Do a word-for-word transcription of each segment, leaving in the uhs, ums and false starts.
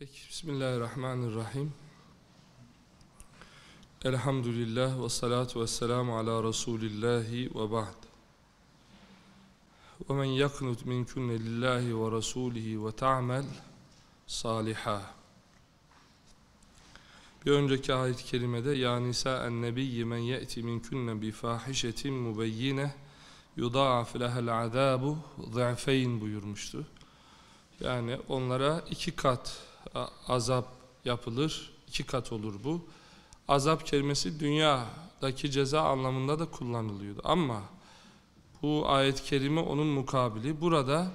Peki, Bismillahirrahmanirrahim. Elhamdülillah ve salatu ve selamu ala Resulillahi ve ba'd. Ve men yaknut minkunne lillahi ve rasulihi ve ta'mel saliha. Bir önceki ayet-i kerimede ya nisa en-nebiyyi men ye'ti minkunne bi fahişetin mubeyyine yudâ'af lehel azâbu za'feyn buyurmuştu. Yani onlara iki kat azap yapılır, iki kat olur bu. Azap kelimesi dünyadaki ceza anlamında da kullanılıyordu. Ama bu ayet-i kerime onun mukabili. Burada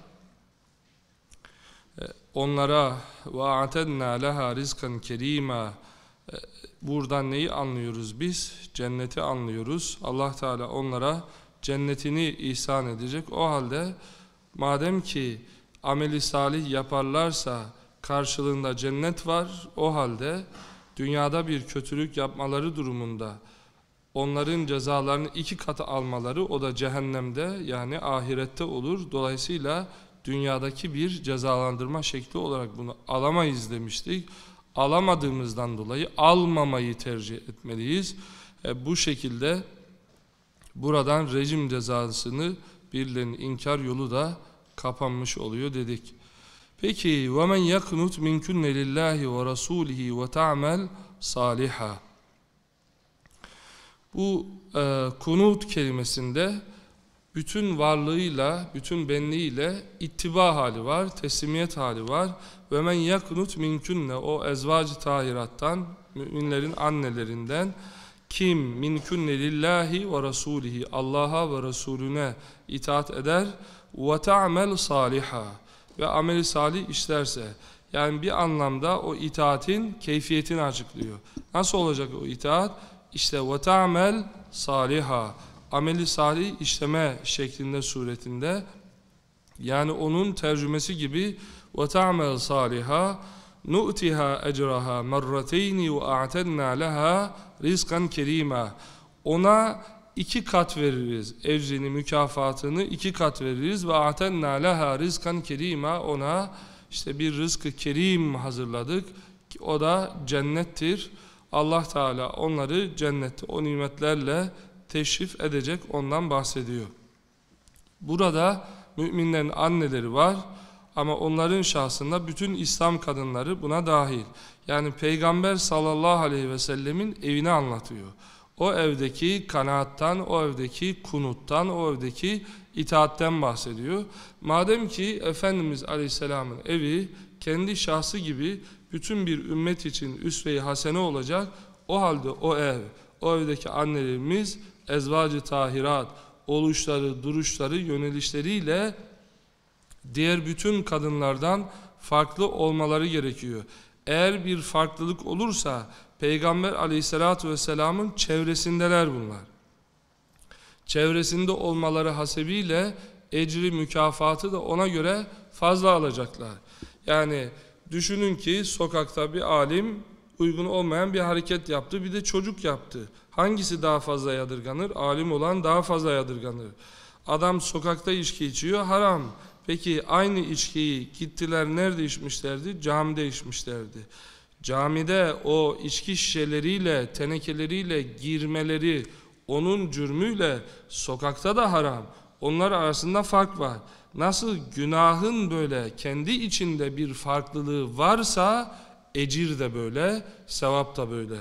onlara وَاَعْتَدْنَا لَهَا رِزْقًا كَر۪يمًا buradan neyi anlıyoruz biz? Cenneti anlıyoruz. Allah Teala onlara cennetini ihsan edecek. O halde madem ki ameli salih yaparlarsa karşılığında cennet var, o halde dünyada bir kötülük yapmaları durumunda onların cezalarını iki katı almaları, o da cehennemde, yani ahirette olur. Dolayısıyla dünyadaki bir cezalandırma şekli olarak bunu alamayız demiştik. Alamadığımızdan dolayı almamayı tercih etmeliyiz. E, bu şekilde buradan rejim cezasını birilerinin inkar yolu da kapanmış oluyor dedik. Peki وَمَنْ يَقْنُتْ مِنْكُنَّ لِلّٰهِ وَرَسُولِهِ وَتَعْمَلْ صَالِحًا Bu e, kunut kelimesinde bütün varlığıyla, bütün benliğiyle ittiba hali var, teslimiyet hali var. وَمَنْ يَقْنُتْ مِنْكُنَّ o ezvacı tahirattan, müminlerin annelerinden kim minkunne lillahi ve rasulihi Allah'a ve Resulüne itaat eder ve ta'mel saliha ve ameli salih işlerse, yani bir anlamda o itaatin keyfiyetini açıklıyor. Nasıl olacak o itaat? İşte ve ta'mel saliha, ameli salih işleme şeklinde, suretinde, yani onun tercümesi gibi ve ta'mel saliha nu'tiha ecraha merrateyni ve a'tedna leha rizkan kerima. Ona iki kat veririz. Ecrini, mükafatını iki kat veririz. Ve a'tedna leha rizkan kerima. Ona işte bir rızkı kerim hazırladık. O da cennettir. Allah Teala onları cennette o nimetlerle teşrif edecek. Ondan bahsediyor. Burada müminlerin anneleri var. Ama onların şahsında bütün İslam kadınları buna dahil. Yani Peygamber sallallahu aleyhi ve sellemin evini anlatıyor. O evdeki kanaattan, o evdeki kunuttan, o evdeki itaatten bahsediyor. Madem ki Efendimiz aleyhisselamın evi kendi şahsı gibi bütün bir ümmet için üsve-i hasene olacak. O halde o ev, o evdeki annelerimiz ezvacı tahirat, oluşları, duruşları, yönelişleriyle diğer bütün kadınlardan farklı olmaları gerekiyor. Eğer bir farklılık olursa Peygamber aleyhissalatü vesselamın çevresindeler bunlar. Çevresinde olmaları hasebiyle ecri, mükafatı da ona göre fazla alacaklar. Yani düşünün ki sokakta bir alim uygun olmayan bir hareket yaptı, bir de çocuk yaptı. Hangisi daha fazla yadırganır? Alim olan daha fazla yadırganır. Adam sokakta içki içiyor, haram. Peki aynı içkiyi gittiler nerede içmişlerdi? Camide içmişlerdi. Camide o içki şişeleriyle, tenekeleriyle girmeleri onun cürmüyle sokakta da haram. Onlar arasında fark var. Nasıl günahın böyle kendi içinde bir farklılığı varsa ecir de böyle, sevap da böyle.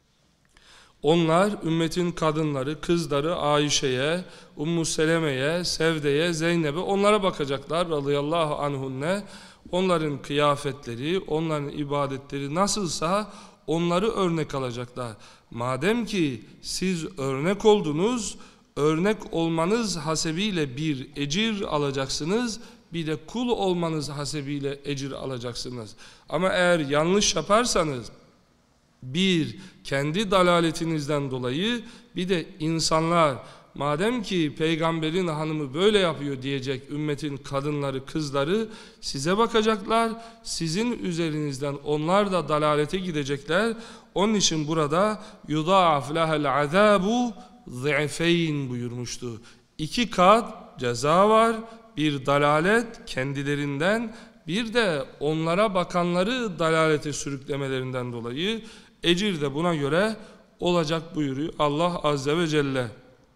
Onlar ümmetin kadınları, kızları Ayşe'ye, Ummu Seleme'ye, Sevde'ye, Zeynep'e, onlara bakacaklar radıyallahu anhunne. Onların kıyafetleri, onların ibadetleri nasılsa onları örnek alacaklar. Madem ki siz örnek oldunuz, örnek olmanız hasebiyle bir ecir alacaksınız, bir de kul olmanız hasebiyle ecir alacaksınız. Ama eğer yanlış yaparsanız, bir, kendi dalaletinizden dolayı, bir de insanlar, madem ki peygamberin hanımı böyle yapıyor diyecek ümmetin kadınları, kızları size bakacaklar, sizin üzerinizden onlar da dalalete gidecekler. Onun için burada yudâ'af lehel azâbu z'ifeyn buyurmuştu. İki kat ceza var, bir dalalet kendilerinden, bir de onlara bakanları dalalete sürüklemelerinden dolayı ecir de buna göre olacak buyuruyor Allah Azze ve Celle.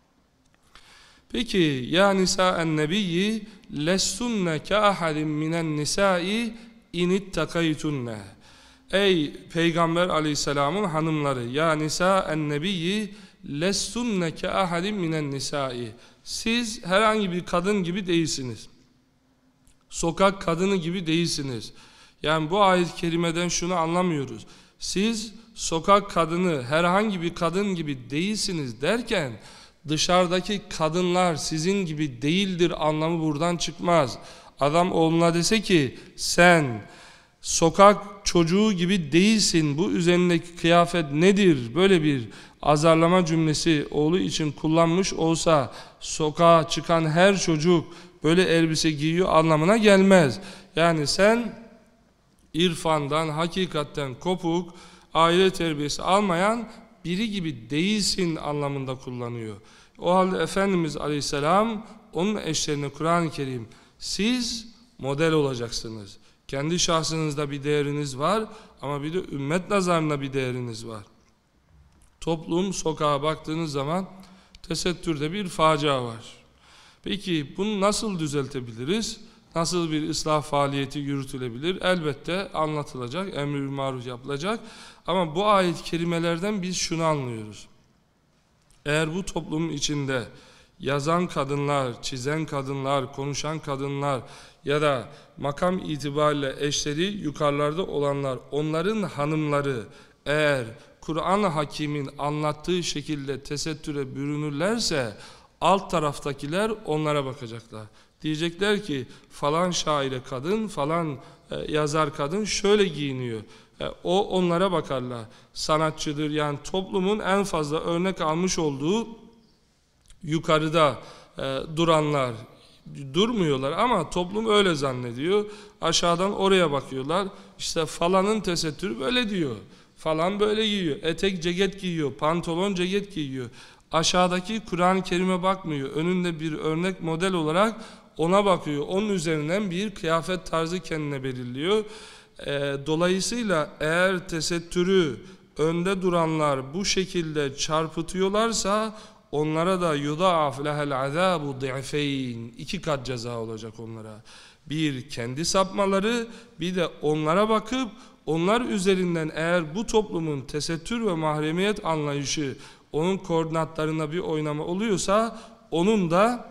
Peki ya nisa'en nebiyyi lessunne ka'ahadin minen nisa'i inittakaytunne. Ey Peygamber Aleyhisselam'ın hanımları, ya nisa'en nebiyyi lessunne ka'ahadin minen nisa'i. Siz herhangi bir kadın gibi değilsiniz. Sokak kadını gibi değilsiniz. Yani bu ayet-i kerimeden şunu anlamıyoruz. Siz sokak kadını, herhangi bir kadın gibi değilsiniz derken dışarıdaki kadınlar sizin gibi değildir anlamı buradan çıkmaz. Adam oğluna dese ki sen sokak çocuğu gibi değilsin, bu üzerindeki kıyafet nedir? Böyle bir azarlama cümlesi oğlu için kullanmış olsa sokağa çıkan her çocuk böyle elbise giyiyor anlamına gelmez. Yani sen irfandan, hakikatten kopuk, aile terbiyesi almayan biri gibi değilsin anlamında kullanıyor. O halde Efendimiz Aleyhisselam onun eşlerine Kur'an-ı Kerim siz model olacaksınız. Kendi şahsınızda bir değeriniz var ama bir de ümmet nazarında bir değeriniz var. Toplum, sokağa baktığınız zaman tesettürde bir facia var. Peki bunu nasıl düzeltebiliriz? Nasıl bir ıslah faaliyeti yürütülebilir? Elbette anlatılacak, emr-i maruf yapılacak. Ama bu ayet-i kerimelerden biz şunu anlıyoruz. Eğer bu toplumun içinde yazan kadınlar, çizen kadınlar, konuşan kadınlar ya da makam itibariyle eşleri yukarılarda olanlar, onların hanımları eğer Kur'an-ı Hakim'in anlattığı şekilde tesettüre bürünürlerse alt taraftakiler onlara bakacaklar. Diyecekler ki falan şaire kadın, falan e, yazar kadın şöyle giyiniyor. E, o onlara bakarlar. Sanatçıdır, yani toplumun en fazla örnek almış olduğu yukarıda e, duranlar durmuyorlar ama toplum öyle zannediyor. Aşağıdan oraya bakıyorlar. İşte falanın tesettürü böyle diyor. Falan böyle giyiyor. Etek ceket giyiyor. Pantolon ceket giyiyor. Aşağıdaki Kur'an-ı Kerim'e bakmıyor. Önünde bir örnek model olarak ona bakıyor. Onun üzerinden bir kıyafet tarzı kendine belirliyor. E, dolayısıyla eğer tesettürü önde duranlar bu şekilde çarpıtıyorlarsa onlara da yudaaf lehel azabu di'feyn, iki kat ceza olacak onlara. Bir kendi sapmaları, bir de onlara bakıp onlar üzerinden eğer bu toplumun tesettür ve mahremiyet anlayışı onun koordinatlarına bir oynama oluyorsa onun da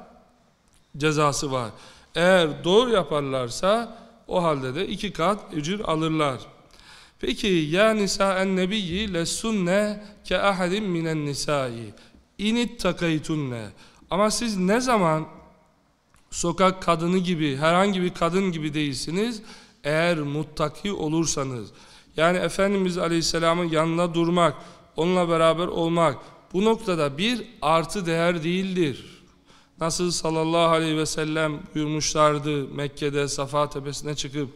cezası var. Eğer doğru yaparlarsa o halde de iki kat ecir alırlar. Peki ya nisa'en nebiyyi lessunne ke ahadin minen nisai init takaytunne. Ama siz ne zaman sokak kadını gibi, herhangi bir kadın gibi değilsiniz? Eğer muttaki olursanız, yani Efendimiz Aleyhisselam'ın yanında durmak, onunla beraber olmak bu noktada bir artı değer değildir. Nasıl sallallahu aleyhi ve sellem buyurmuşlardı Mekke'de Safa tepesine çıkıp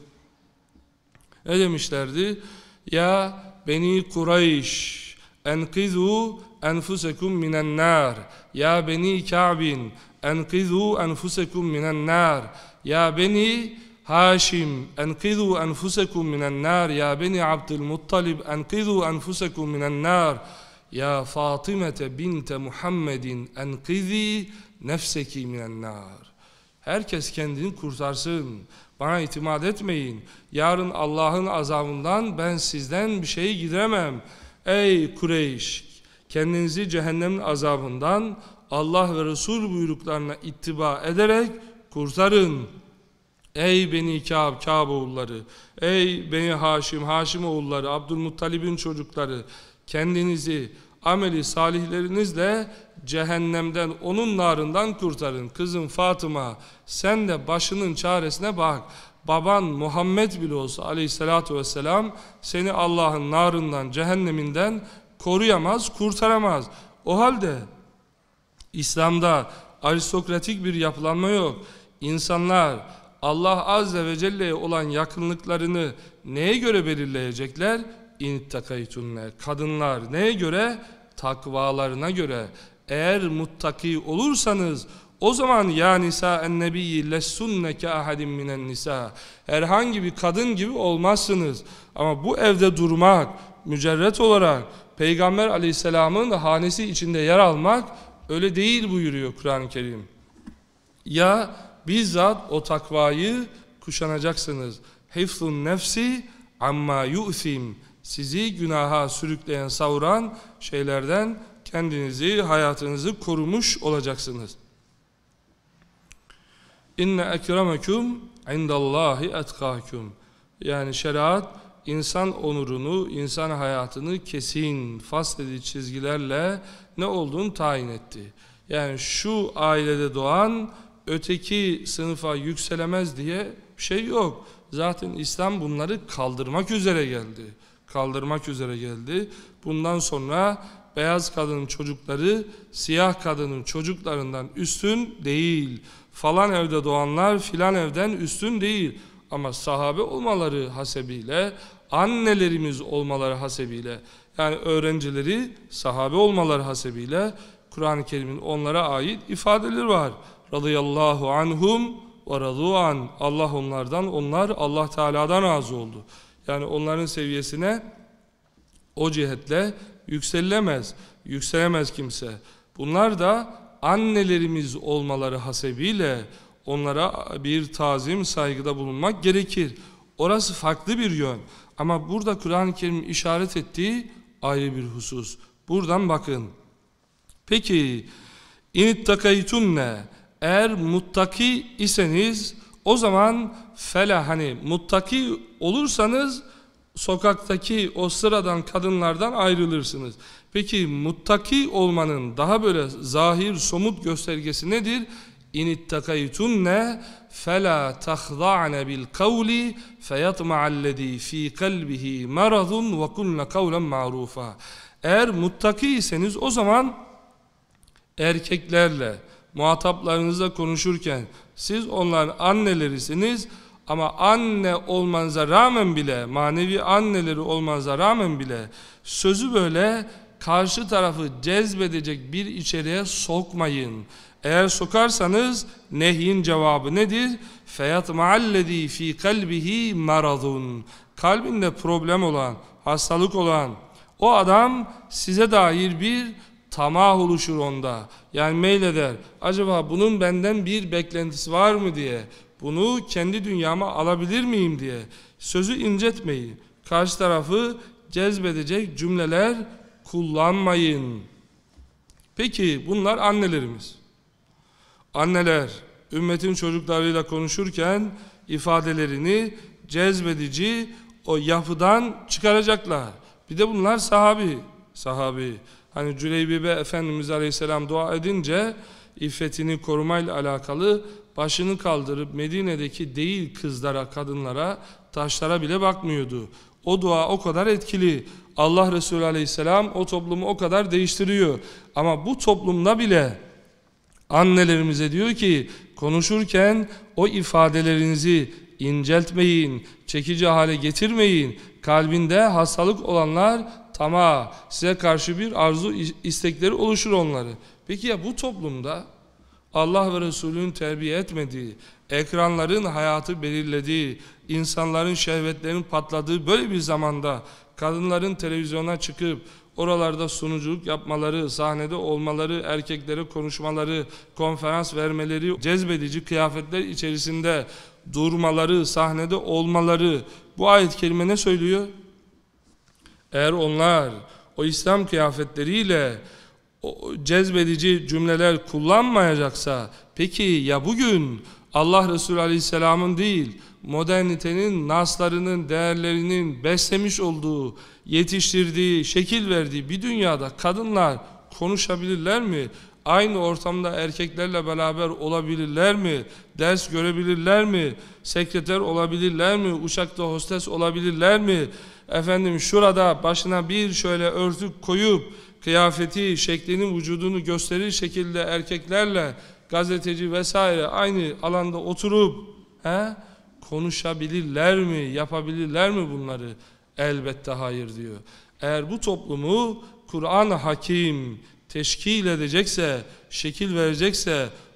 ne demişlerdi? Ya Beni Kureyş enkizu enfusekum minen nar. Ya Beni Ka'bin enkizu enfusekum minen nar. Ya Beni Haşim enkizu enfusekum minen nar. Ya Beni Abdülmuttalib enkizu enfusekum minen nar. Ya Fatimete binte Muhammedin enkizi nefseki minen nar. Herkes kendini kurtarsın. Bana itimat etmeyin. Yarın Allah'ın azabından ben sizden bir şey gideremem. Ey Kureyş! Kendinizi cehennemin azabından Allah ve Resul buyruklarına ittiba ederek kurtarın. Ey Beni Kâb, Kâb oğulları! Ey Beni Haşim, Haşim oğulları, Abdülmuttalib'in çocukları! Kendinizi ameli salihlerinizle cehennemden, onun narından kurtarın. Kızım Fatıma, sen de başının çaresine bak. Baban Muhammed bile olsa aleyhissalatu vesselam seni Allah'ın narından, cehenneminden koruyamaz, kurtaramaz. O halde İslam'da aristokratik bir yapılanma yok. İnsanlar Allah Azze ve Celle'ye olan yakınlıklarını neye göre belirleyecekler? İntakaytunne. Kadınlar neye göre? Takvalarına göre. Eğer muttaki olursanız O zaman ya nisa en nebiyyi lessunne ke ahadin minen nisa. Herhangi bir kadın gibi olmazsınız. Ama bu evde durmak, mücerret olarak Peygamber aleyhisselamın hanesi içinde yer almak öyle değil buyuruyor Kur'an-ı Kerim. Ya bizzat o takvayı kuşanacaksınız. Hifzun nefsi amma yu'thim. Sizi günaha sürükleyen, savuran şeylerden kendinizi, hayatınızı korumuş olacaksınız. İnne ekremekum indallahi etkâkum. Yani şeriat insan onurunu, insan hayatını kesin, fasledici çizgilerle ne olduğunu tayin etti. Yani şu ailede doğan öteki sınıfa yükselemez diye bir şey yok. Zaten İslam bunları kaldırmak üzere geldi. Kaldırmak üzere geldi. Bundan sonra beyaz kadının çocukları siyah kadının çocuklarından üstün değil. Falan evde doğanlar filan evden üstün değil. Ama sahabe olmaları hasebiyle, annelerimiz olmaları hasebiyle, yani öğrencileri sahabe olmaları hasebiyle Kur'an-ı Kerim'in onlara ait ifadeleri var. Radıyallahu anhum ve radu'an. Allah onlardan, onlar Allah Teala'dan razı oldu. Yani onların seviyesine o cihetle yükselilemez, yükselemez kimse. Bunlar da annelerimiz olmaları hasebiyle onlara bir tazim, saygıda bulunmak gerekir. Orası farklı bir yön. Ama burada Kur'an-ı Kerim işaret ettiği ayrı bir husus. Buradan bakın. Peki, inittakaytunne, eğer muttaki iseniz, o zaman fela, hani muttaki olursanız sokaktaki o sıradan kadınlardan ayrılırsınız. Peki muttaki olmanın daha böyle zahir, somut göstergesi nedir? İnittakaytunne fela tahda'ne bil kavli feyatma'allezî fî kalbihi maradun ve kulne kavlen ma'rufa. Eğer muttakiyseniz o zaman erkeklerle, muhataplarınızla konuşurken siz onların annelerisiniz ama anne olmanıza rağmen bile, manevi anneleri olmanıza rağmen bile sözü böyle karşı tarafı cezbedecek bir içeriğe sokmayın. Eğer sokarsanız nehyin cevabı nedir? فَيَطْمَعَلَّذ۪ي ف۪ي قَلْبِهِ مَرَضٌ. Kalbinde problem olan, hastalık olan o adam size dair bir tamah oluşur onda. Yani meyleder. Acaba bunun benden bir beklentisi var mı diye. Bunu kendi dünyama alabilir miyim diye. Sözü incetmeyin. Karşı tarafı cezbedecek cümleler kullanmayın. Peki bunlar annelerimiz. Anneler ümmetin çocuklarıyla konuşurken ifadelerini cezbedici o yapıdan çıkaracaklar. Bir de bunlar sahabi. Sahabi. Hani Cüleybibe Efendimiz Aleyhisselam dua edince iffetini korumayla alakalı başını kaldırıp Medine'deki değil kızlara, kadınlara, taşlara bile bakmıyordu. O dua o kadar etkili. Allah Resulü Aleyhisselam o toplumu o kadar değiştiriyor. Ama bu toplumda bile annelerimize diyor ki konuşurken o ifadelerinizi inceltmeyin, çekici hale getirmeyin. Kalbinde hastalık olanlar tamam, size karşı bir arzu istekleri oluşur onları. Peki ya bu toplumda Allah ve Resulü'nün terbiye etmediği, ekranların hayatı belirlediği, insanların şehvetlerinin patladığı böyle bir zamanda kadınların televizyona çıkıp oralarda sunuculuk yapmaları, sahnede olmaları, erkeklere konuşmaları, konferans vermeleri, cezbedici kıyafetler içerisinde durmaları, sahnede olmaları, bu ayet-i kerime ne söylüyor? Eğer onlar o İslam kıyafetleriyle o cezbedici cümleler kullanmayacaksa, peki ya bugün Allah Resulü Aleyhisselam'ın değil, modernitenin, naslarının, değerlerinin beslemiş olduğu, yetiştirdiği, şekil verdiği bir dünyada kadınlar konuşabilirler mi? Aynı ortamda erkeklerle beraber olabilirler mi? Ders görebilirler mi? Sekreter olabilirler mi? Uçakta hostes olabilirler mi? Efendim şurada başına bir şöyle örtük koyup kıyafeti, şeklini, vücudunu gösterir şekilde erkeklerle gazeteci vesaire aynı alanda oturup he, konuşabilirler mi? Yapabilirler mi bunları? Elbette hayır diyor. Eğer bu toplumu Kur'an-ı Hakim teşkil edecekse, şekil verecekse,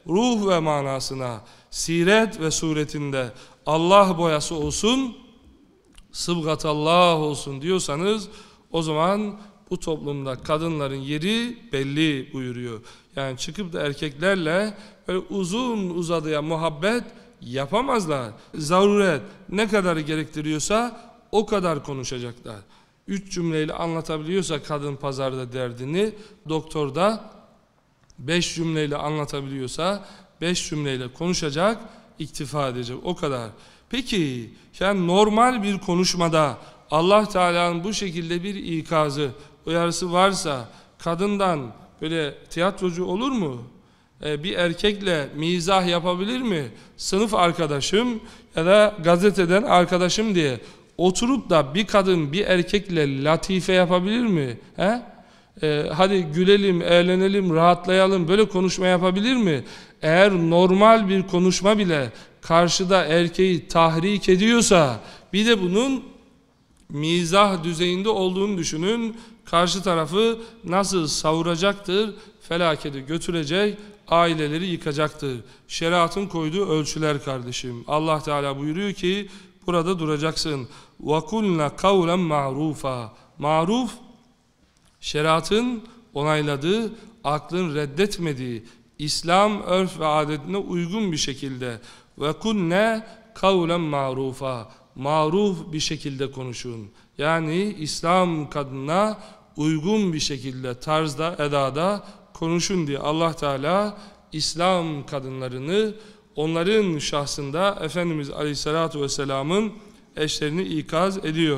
ruh ve manasına, siret ve suretinde Allah boyası olsun, sıbgatallah olsun diyorsanız, o zaman bu toplumda kadınların yeri belli buyuruyor. Yani çıkıp da erkeklerle böyle uzun uzadıya muhabbet yapamazlar. Zaruret ne kadar gerektiriyorsa o kadar konuşacaklar. Üç cümleyle anlatabiliyorsa kadın pazarda derdini, doktorda beş cümleyle anlatabiliyorsa beş cümleyle konuşacak, iktifa edecek, o kadar. Peki yani normal bir konuşmada Allah Teala'nın bu şekilde bir ikazı, uyarısı varsa kadından böyle tiyatrocu olur mu? Ee, bir erkekle mizah yapabilir mi? Sınıf arkadaşım ya da gazeteden arkadaşım diye oturup da bir kadın bir erkekle latife yapabilir mi? He? Ee, hadi gülelim, eğlenelim, rahatlayalım, böyle konuşma yapabilir mi? Eğer normal bir konuşma bile karşıda erkeği tahrik ediyorsa, bir de bunun mizah düzeyinde olduğunu düşünün, karşı tarafı nasıl savuracaktır, felakete götürecek, aileleri yıkacaktır. Şeriatın koyduğu ölçüler kardeşim. Allah Teala buyuruyor ki burada duracaksın. وَكُلْنَا قَوْلًا مَعْرُوفًا. Maruf, şeriatın onayladığı, aklın reddetmediği, İslam örf ve adetine uygun bir şekilde. وَكُلْنَا قَوْلًا مَعْرُوفًا. Maruf bir şekilde konuşun. Yani İslam kadına uygun bir şekilde, tarzda, edada konuşun diye Allah Teala İslam kadınlarını, onların şahsında Efendimiz Aleyhisselatü Vesselam'ın eşlerini ikaz ediyor.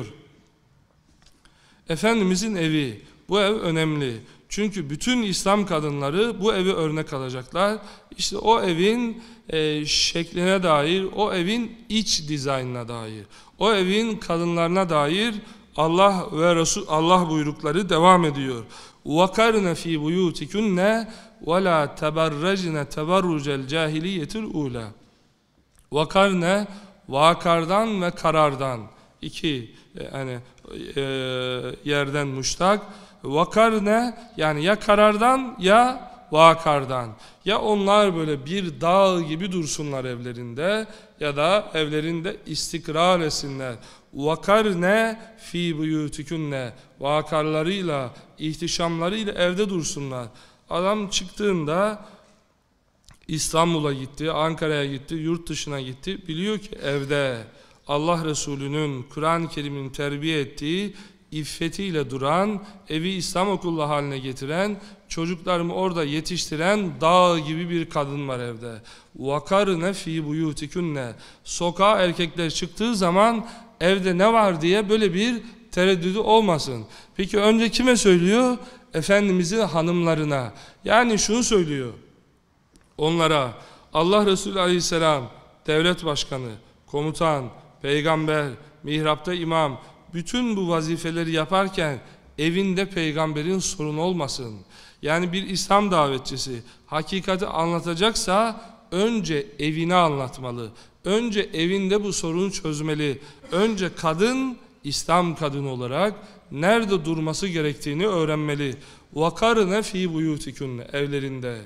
Efendimizin evi, bu ev önemli. Çünkü bütün İslam kadınları bu evi örnek alacaklar. İşte o evin e, şekline dair, o evin iç dizaynına dair, o evin kadınlarına dair Allah ve Resul Allah buyrukları devam ediyor. وَقَرْنَ ف۪ي بُيُوتِكُنَّ وَلَا تَبَرَّجْنَ تَبَرُّجَ الْجَاهِلِيَّةِ الْعُولَى. Vakarne, vakardan ve karardan, iki yani e, yerden muştak. Vakarne yani ya karardan ya vakardan. Ya onlar böyle bir dağ gibi dursunlar evlerinde ya da evlerinde istikrar etsinler. Vakarne fi buyutikunne, vakarlarıyla, ihtişamlarıyla evde dursunlar. Adam çıktığında İstanbul'a gitti, Ankara'ya gitti, yurt dışına gitti. Biliyor ki evde Allah Resulü'nün, Kur'an-ı Kerim'in terbiye ettiği iffetiyle duran, evi İslam okulu haline getiren, çocuklarımı orada yetiştiren dağ gibi bir kadın var evde. وَقَرْنَ ف۪ي بُيُوتِكُنَّ. Sokağa erkekler çıktığı zaman evde ne var diye böyle bir tereddüdü olmasın. Peki önce kime söylüyor? Efendimizin hanımlarına. Yani şunu söylüyor onlara: Allah Resulü Aleyhisselam devlet başkanı, komutan, peygamber, mihrapta imam, bütün bu vazifeleri yaparken evinde peygamberin sorunu olmasın. Yani bir İslam davetçisi hakikati anlatacaksa önce evini anlatmalı. Önce evinde bu sorunu çözmeli. Önce kadın İslam kadını olarak nerede durması gerektiğini öğrenmeli. وَقَرْنَ ف۪ي بُيُوتِكُنَّ. Evlerinde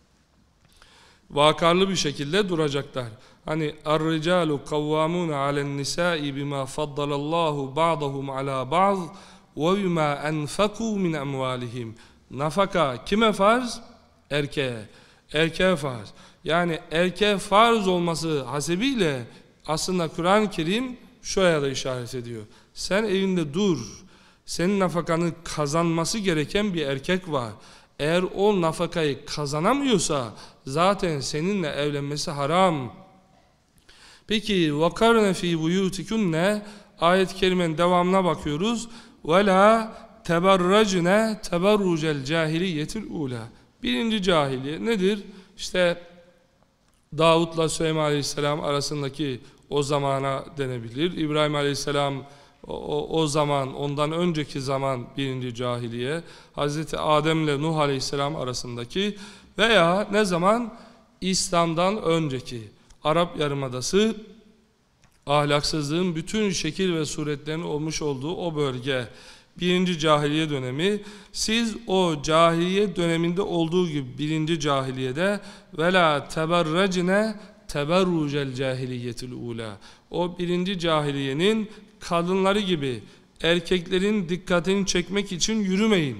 vakarlı bir şekilde duracaklar. Hani اَرْرِجَالُ قَوَّامُونَ عَلَى النِّسَاءِ بِمَا فَضَّلَ اللّٰهُ بَعْضَهُمْ عَلَى بَعْضٍ وَبِمَا أَنْفَقُوا مِنْ أَمْوَالِهِمْ. Nafaka kime farz? Erkeğe. Erkeğe farz. Yani erkeğe farz olması hasebiyle aslında Kur'an-ı Kerim şuraya da işaret ediyor. Sen evinde dur. Senin nafakanı kazanması gereken bir erkek var. Eğer o nafakayı kazanamıyorsa zaten seninle evlenmesi haram. Peki وَقَرْنَ ف۪ي بُيُوتِكُنَّ ayet-i kerimenin devamına bakıyoruz. وَلَا تَبَرَّجْنَ تَبَرُّجَ الْجَاهِلِيَّةِ الْعُولَى. Birinci cahiliye nedir? İşte Davut'la Süleyman Aleyhisselam arasındaki o zamana denebilir. İbrahim Aleyhisselam o, o, o zaman, ondan önceki zaman birinci cahiliye. Hazreti Adem'le Nuh Aleyhisselam arasındaki veya ne zaman? İslam'dan önceki Arap Yarımadası, ahlaksızlığın bütün şekil ve suretlerinin olmuş olduğu o bölge. Birinci cahiliye dönemi. Siz o cahiliye döneminde olduğu gibi birinci cahiliyede vela teberrecne teberrucel cahiliyetil ula. O birinci cahiliyenin kadınları gibi erkeklerin dikkatini çekmek için yürümeyin.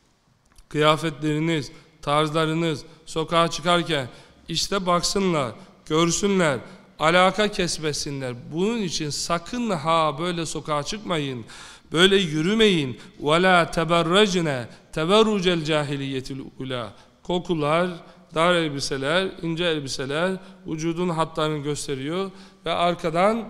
Kıyafetleriniz, tarzlarınız, sokağa çıkarken işte baksınlar, görsünler, alaka kesmesinler. Bunun için sakın ha böyle sokağa çıkmayın, böyle yürümeyin. وَلَا تَبَرَّجْنَا تَبَرُّجَ الْجَاهِلِيَّةِ الْعُولَى. Kokular, dar elbiseler, ince elbiseler vücudun hatlarını gösteriyor ve arkadan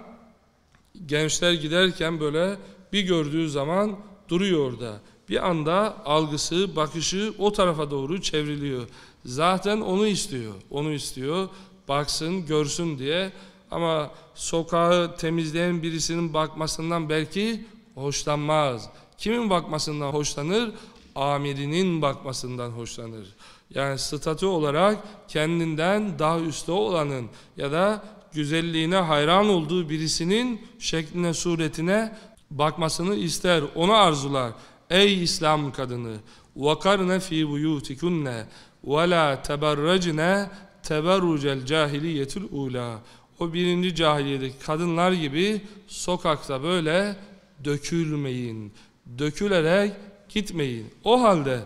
gençler giderken böyle bir gördüğü zaman duruyor orada. Bir anda algısı, bakışı o tarafa doğru çevriliyor. Zaten onu istiyor, onu istiyor. Baksın, görsün diye. Ama sokağı temizleyen birisinin bakmasından belki hoşlanmaz. Kimin bakmasından hoşlanır? Amirinin bakmasından hoşlanır. Yani statü olarak kendinden daha üstte olanın ya da güzelliğine hayran olduğu birisinin şekline, suretine bakmasını ister, onu arzular. Ey İslam kadını! وَقَرْنَ ف۪ي بُيُوتِكُنَّ وَلَا تَبَرَّجْنَ تَبَرُّجَ الْجَاهِلِيَّةُ الْعُولَى. O birinci cahiliyedeki kadınlar gibi sokakta böyle dökülmeyin, dökülerek gitmeyin. O halde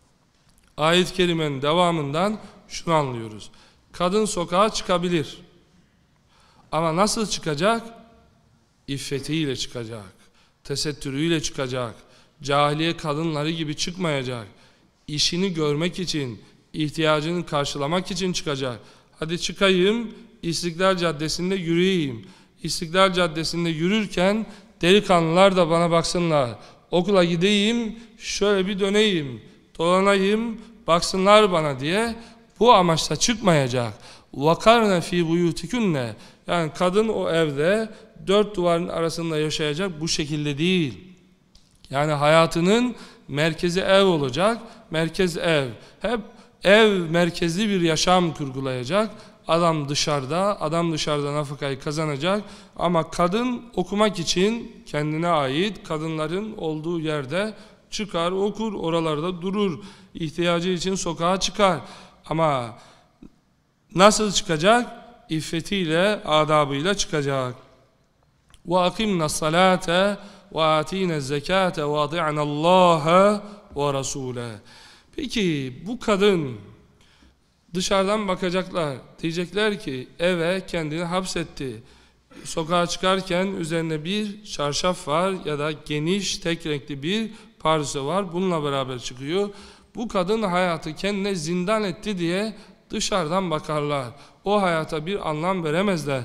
ayet-i kerimenin devamından şunu anlıyoruz. Kadın sokağa çıkabilir. Ama nasıl çıkacak? İffetiyle çıkacak, tesettürüyle çıkacak, cahiliye kadınları gibi çıkmayacak. İşini görmek için, ihtiyacını karşılamak için çıkacak. Hadi çıkayım, İstiklal Caddesi'nde yürüyeyim. İstiklal Caddesi'nde yürürken delikanlılar da bana baksınlar. Okula gideyim, şöyle bir döneyim, dolanayım, baksınlar bana diye bu amaçla çıkmayacak. وَقَرْنَ ف۪ي بُيُوتِكُنَّ. Yani kadın o evde dört duvarın arasında yaşayacak, bu şekilde değil. Yani hayatının merkezi ev olacak, merkez ev. Hep ev merkezli bir yaşam kurgulayacak. Adam dışarıda, adam dışarıda nafakayı kazanacak. Ama kadın okumak için kendine ait kadınların olduğu yerde çıkar, okur, oralarda durur. İhtiyacı için sokağa çıkar. Ama nasıl çıkacak? İffetiyle, adabıyla çıkacak. وَاَقِمْنَا الصَّلَاةَ وَاَتِينَ الزَّكَاةَ وَاطِعْنَا اللّٰهَ وَرَسُولَهُ. Peki bu kadın dışarıdan bakacaklar. Diyecekler ki eve kendini hapsetti. Sokağa çıkarken üzerine bir çarşaf var ya da geniş tek renkli bir parça var. Bununla beraber çıkıyor. Bu kadın hayatı kendine zindan etti diye dışarıdan bakarlar. O hayata bir anlam veremezler.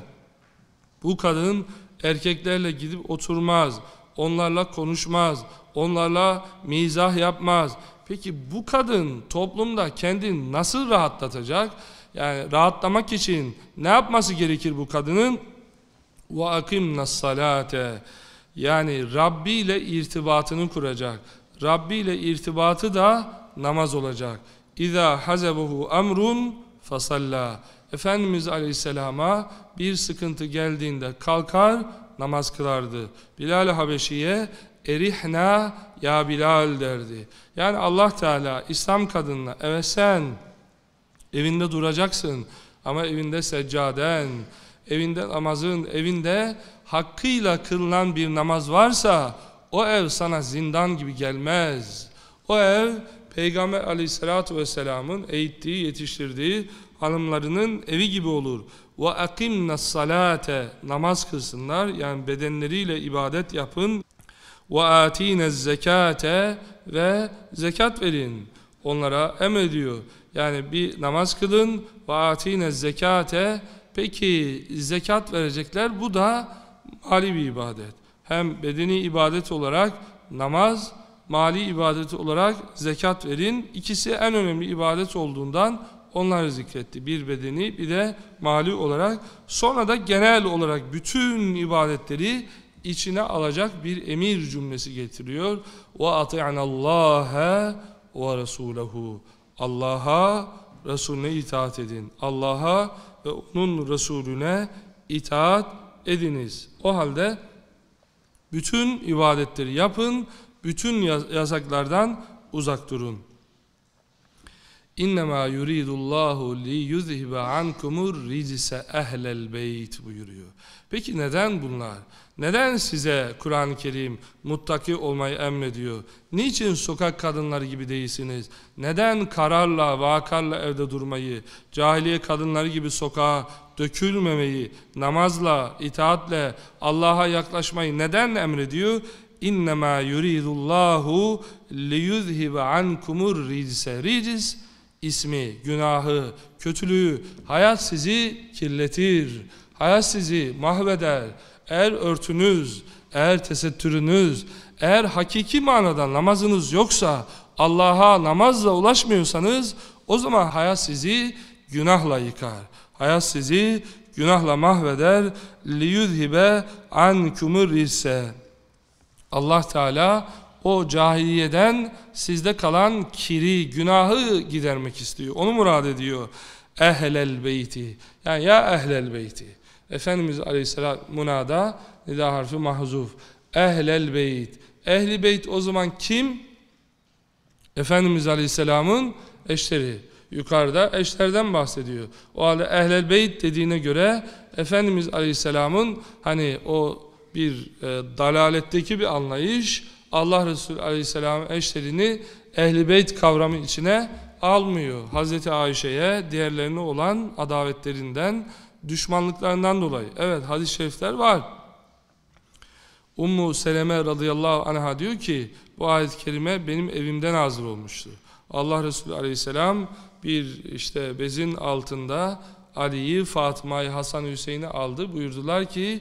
Bu kadın erkeklerle gidip oturmaz, onlarla konuşmaz, onlarla mizah yapmaz. Peki bu kadın toplumda kendini nasıl rahatlatacak? Yani rahatlamak için ne yapması gerekir bu kadının? وَاَقِمْنَا الصَّلَاةَ. Yani Rabbi ile irtibatını kuracak. Rabbi ile irtibatı da namaz olacak. اِذَا حَزَبُهُ اَمْرٌ فَصَلَّى. Efendimiz Aleyhisselam'a bir sıkıntı geldiğinde kalkar, namaz kılardı. Bilal-i Habeşi'ye erihna ya Bilal derdi. Yani Allah Teala İslam kadınına evet sen evinde duracaksın ama evinde seccaden, evinde namazın, evinde hakkıyla kılınan bir namaz varsa o ev sana zindan gibi gelmez. O ev Peygamber Aleyhisselatü Vesselam'ın eğittiği, yetiştirdiği hanımlarının evi gibi olur. وَاَقِمْنَا الصَّلَاةَ. Namaz kılsınlar, yani bedenleriyle ibadet yapın. وَاَتِينَ الزَّكَاةَ. Ve zekat verin. Onlara emrediyor. Yani bir namaz kılın. وَاَتِينَ الزَّكَاةَ. Peki zekat verecekler. Bu da mali bir ibadet. Hem bedeni ibadet olarak namaz, mali ibadet olarak zekat verin. İkisi en önemli ibadet olduğundan onları zikretti. Bir bedeni bir de mali olarak. Sonra da genel olarak bütün ibadetleri içine alacak bir emir cümlesi getiriyor. وَاَطِعْنَ اللّٰهَ وَرَسُولَهُ. Allah'a, Resulüne itaat edin. Allah'a ve onun Resulüne itaat ediniz. O halde bütün ibadetleri yapın. Bütün yasaklardan uzak durun. İnnemâ yuridullahu li yuzhibe ankumur ricse ehlel beyt buyuruyor. Peki neden bunlar? Neden size Kur'an-ı Kerim muttaki olmayı emrediyor? Niçin sokak kadınları gibi değilsiniz? Neden kararla, vakarla evde durmayı, cahiliye kadınları gibi sokağa dökülmemeyi, namazla, itaatle Allah'a yaklaşmayı neden emrediyor? İnnemâ yuridullahu li yuzhibe ankumur ricse. Ricis ismi, günahı, kötülüğü, hayat sizi kirletir, hayat sizi mahveder. Eğer örtünüz, eğer tesettürünüz, eğer hakiki manada namazınız yoksa, Allah'a namazla ulaşmıyorsanız, o zaman hayat sizi günahla yıkar. Hayat sizi günahla mahveder. لِيُذْهِبَ عَنْكُمُ الرِّجْسَ. Allah Teala o cahiliyeden sizde kalan kiri, günahı gidermek istiyor. Onu murad ediyor. Ehlel beyti. Yani ya ehlel beyti. Efendimiz Aleyhisselam munada, nida harfi mahzuf. Ehlel beyt. Ehli beyt o zaman kim? Efendimiz Aleyhisselam'ın eşleri. Yukarıda eşlerden bahsediyor. O halde ehlel beyt dediğine göre Efendimiz Aleyhisselam'ın hani o bir e, dalaletteki bir anlayış, Allah Resulü Aleyhisselam'ın eşlerini ehl-i beyt kavramı içine almıyor. Hazreti Ayşe'ye diğerlerine olan adavetlerinden, düşmanlıklarından dolayı. Evet, hadis-i şerifler var. Ummu Seleme radıyallahu anha diyor ki, bu ayet-i kerime benim evimden nazil olmuştu. Allah Resulü Aleyhisselam bir işte bezin altında Ali'yi, Fatıma'yı, Hasan Hüseyin'i aldı. Buyurdular ki,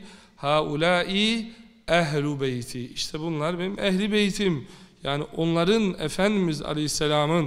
haulâi ehlu beyti. İşte bunlar benim ehli beytim. Yani onların Efendimiz Aleyhisselam'ın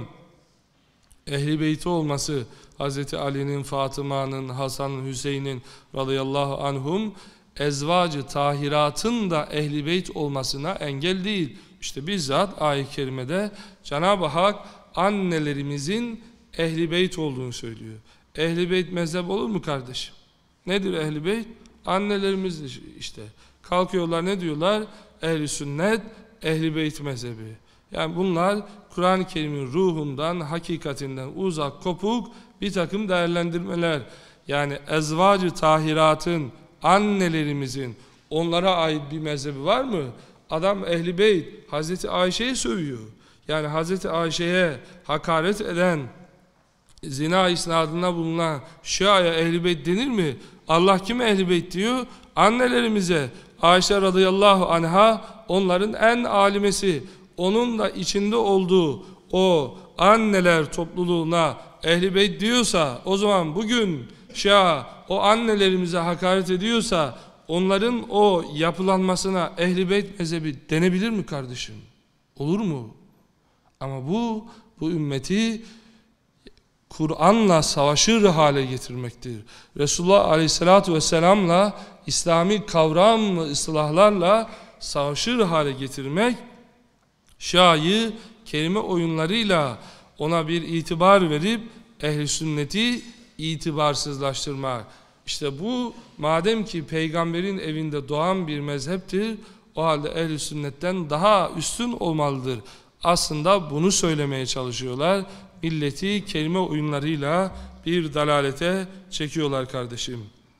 ehli beyti olması, Hazreti Ali'nin, Fatıma'nın, Hasan, Hüseyin'in radıyallahu anhum, ezvacı tahiratın da ehli beyt olmasına engel değil. İşte bizzat ayet-i kerimede Cenab-ı Hak annelerimizin ehli beyt olduğunu söylüyor. Ehli beyt mezhep olur mu kardeşim? Nedir ehli beyt? Annelerimiz işte. Kalkıyorlar ne diyorlar? Ehli sünnet, ehli beyt mezhebi. Yani bunlar Kur'an-ı Kerim'in ruhundan, hakikatinden uzak, kopuk bir takım değerlendirmeler. Yani ezvacı tahiratın, annelerimizin onlara ait bir mezhebi var mı? Adam ehli beyt, Hazreti Ayşe'yi sövüyor. Yani Hazreti Ayşe'ye hakaret eden, zina isnadına bulunan Şia'ya ehli beyt denir mi? Allah kime ehli beyt diyor? Annelerimize. Ayşe radıyallahu anha onların en alimesi. Onun da içinde olduğu o anneler topluluğuna ehli beyt diyorsa, o zaman bugün Şia o annelerimize hakaret ediyorsa, onların o yapılanmasına ehli beyt mezhebi denebilir mi kardeşim? Olur mu? Ama bu, bu ümmeti Kur'an'la savaşır hale getirmektir. Resulullah Aleyhisselatü Vesselam'la, İslami kavram ve ıslahlarla savaşır hale getirmek, Şia'yı kelime oyunlarıyla ona bir itibar verip ehl-i sünneti itibarsızlaştırmak. İşte bu, madem ki peygamberin evinde doğan bir mezheptir, o halde ehl-i sünnetten daha üstün olmalıdır. Aslında bunu söylemeye çalışıyorlar. Milleti kelime oyunlarıyla bir dalalete çekiyorlar kardeşim.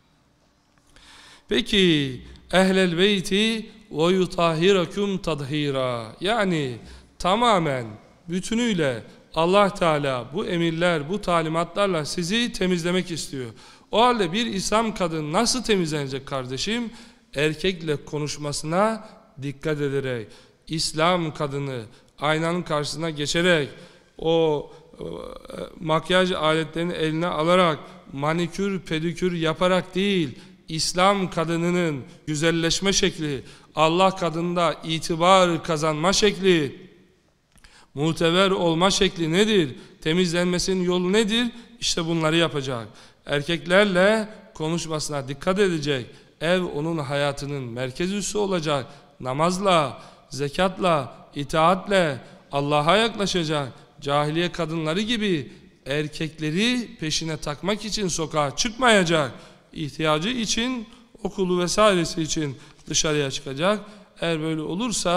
Peki ehlel beyti ve yutahhirakum tadhira. Yani tamamen bütünüyle Allah Teala bu emirler, bu talimatlarla sizi temizlemek istiyor. O halde bir İslam kadını nasıl temizlenecek kardeşim? Erkekle konuşmasına dikkat ederek, İslam kadını aynanın karşısına geçerek, o e, makyaj aletlerini eline alarak, manikür pedikür yaparak değil, İslam kadınının güzelleşme şekli, Allah kadında itibar kazanma şekli, muteber olma şekli nedir? Temizlenmesinin yolu nedir? İşte bunları yapacak. Erkeklerle konuşmasına dikkat edecek. Ev onun hayatının merkez üssü olacak. Namazla, zekatla, itaatle Allah'a yaklaşacak. Cahiliye kadınları gibi erkekleri peşine takmak için sokağa çıkmayacak. İhtiyacı için, okulu vesairesi için dışarıya çıkacak. Eğer böyle olursa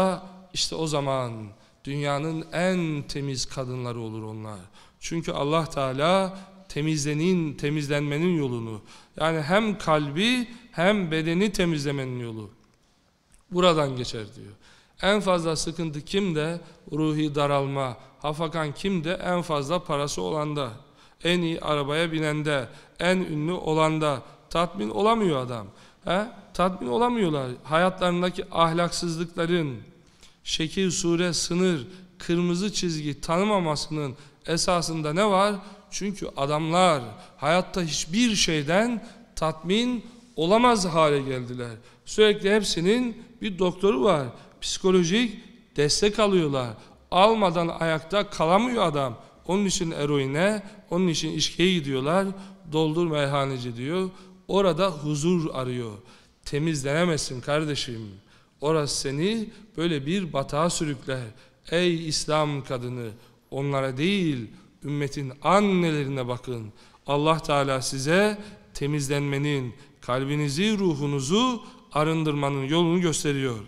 işte o zaman dünyanın en temiz kadınları olur onlar. Çünkü Allah Teala temizlenin, temizlenmenin yolunu, yani hem kalbi hem bedeni temizlemenin yolu buradan geçer diyor. En fazla sıkıntı kimde? Ruhi daralma, hafakan kimde? En fazla parası olanda, en iyi arabaya binende, en ünlü olanda. Tatmin olamıyor adam. He? Tatmin olamıyorlar. Hayatlarındaki ahlaksızlıkların, şekil, sure, sınır, kırmızı çizgi tanımamasının esasında ne var? Çünkü adamlar hayatta hiçbir şeyden tatmin olamaz hale geldiler. Sürekli hepsinin bir doktoru var. Psikolojik destek alıyorlar. Almadan ayakta kalamıyor adam. Onun için eroine, onun için içkiye gidiyorlar. Doldur meyhaneci diyor. Orada huzur arıyor. Temizlenemezsin kardeşim. Orası seni böyle bir batağa sürükler. Ey İslam kadını, onlara değil, ümmetin annelerine bakın. Allah Teala size temizlenmenin, kalbinizi, ruhunuzu arındırmanın yolunu gösteriyor.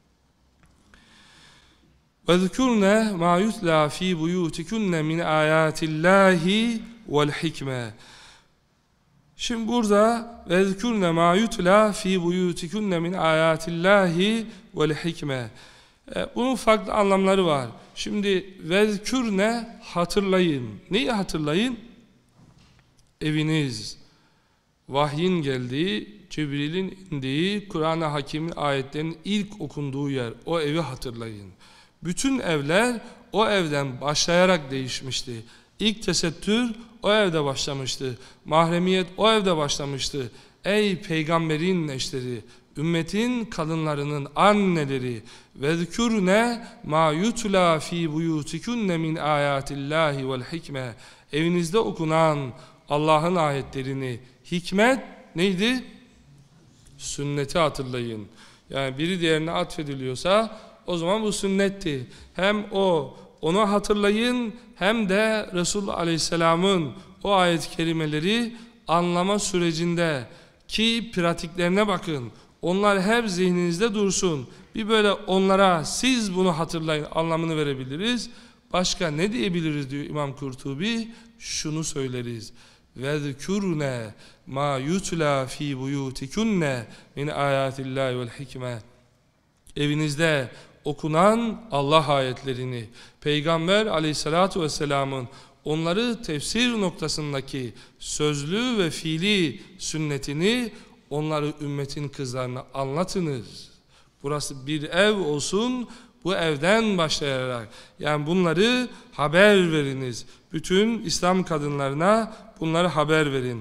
وَذْكُرْنَ مَا يُتْلَى ف۪ي بُيُوتِكُنَّ مِنْ آيَاتِ اللّٰهِ وَالْحِكْمَةِ. Şimdi burada وَذْكُرْنَ مَا يُتْلَى ف۪ي بُيُوتِكُنَّ مِنْ آيَاتِ اللّٰهِ وَالْحِكْمَةِ. Bunun farklı anlamları var. Şimdi vezkürne, hatırlayın. Neyi hatırlayın? Eviniz, vahyin geldiği, Cibril'in indiği, Kur'an-ı Hakim'in ayetlerinin ilk okunduğu yer. O evi hatırlayın. Bütün evler o evden başlayarak değişmişti. İlk tesettür o evde başlamıştı. Mahremiyet o evde başlamıştı. Ey peygamberin eşleri, ümmetin kadınlarının anneleri, vezkürne ma yutla fi buyutikunne min ayatillahi vel hikme. Evinizde okunan Allah'ın ayetlerini, hikmet neydi? Sünneti hatırlayın. Yani biri diğerine atfediliyorsa o zaman bu sünnetti. Hem o, onu hatırlayın, hem de Resulullah Aleyhisselam'ın o ayet-i kerimeleri anlama sürecinde ki pratiklerine bakın. Onlar hep zihninizde dursun. Bir böyle onlara siz bunu hatırlayın anlamını verebiliriz. Başka ne diyebiliriz diyor İmam Kurtubi? Şunu söyleriz. وَذْكُرْنَ مَا يُتْلَى ف۪ي بُيُوتِكُنَّ مِنْ آيَاتِ اللّٰهِ وَالْحِكْمَةِ. Evinizde okunan Allah ayetlerini, Peygamber Aleyhisselatü Vesselam'ın onları tefsir noktasındaki sözlü ve fiili sünnetini, onları ümmetin kızlarına anlatınız. Burası bir ev olsun, bu evden başlayarak, yani bunları haber veriniz. Bütün İslam kadınlarına bunları haber verin.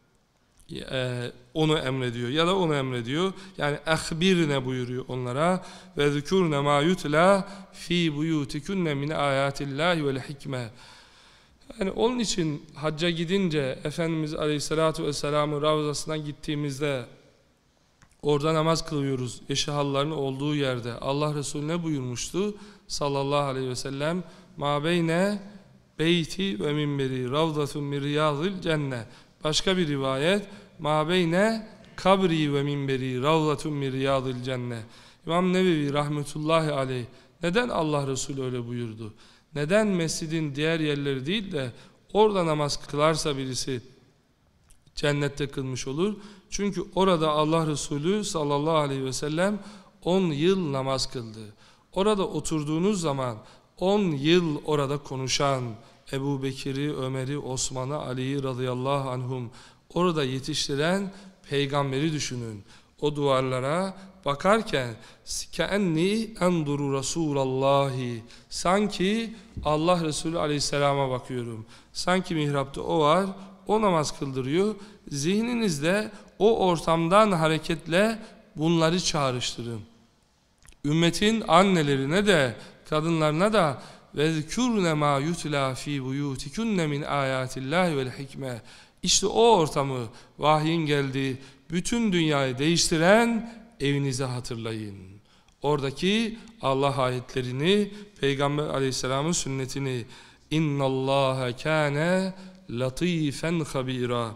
Ee, onu emrediyor ya da onu emrediyor. Yani ehbirne buyuruyor onlara. Ve zikürne ma yutla fi buyutikunne min ayatillahi vel hikme. Yani onun için hacca gidince Efendimiz Aleyhisselatü Vesselam'ın ravzasına gittiğimizde orada namaz kılıyoruz. Yeşil halıların olduğu yerde. Allah Resulü ne buyurmuştu? Sallallahu aleyhi ve sellem ma beyne beyti ve minberi ravdatun min riyadil cennet. Başka bir rivayet ma beyne kabri ve minberi ravdatun min riyadil cennet. İmam Nevevi rahmetullahi aleyh neden Allah Resulü öyle buyurdu? Neden mescidin diğer yerleri değil de orada namaz kılarsa birisi cennette kılmış olur? Çünkü orada Allah Resulü sallallahu aleyhi ve sellem on yıl namaz kıldı. Orada oturduğunuz zaman on yıl orada konuşan Ebu Bekir'i, Ömer'i, Osman'ı, Ali'yi radıyallahu anhum orada yetiştiren peygamberi düşünün. O duvarlara bakarken keenni enduru Rasulallahi, sanki Allah Resulü Aleyhisselam'a bakıyorum. Sanki mihrapta o var, o namaz kıldırıyor. Zihninizde o ortamdan hareketle bunları çağrıştırın. Ümmetin annelerine de kadınlarına da وَذْكُرْنَ مَا يُتْلَى ف۪ي بُيُوتِكُنَّ مِنْ آيَاتِ اللّٰهِ وَالْحِكْمَةِ. İşte o ortamı, vahyin geldiği, bütün dünyayı değiştiren evinizi hatırlayın. Oradaki Allah ayetlerini, Peygamber Aleyhisselam'ın sünnetini. اِنَّ اللّٰهَ كَانَ لَط۪يفًا خَب۪يرًا.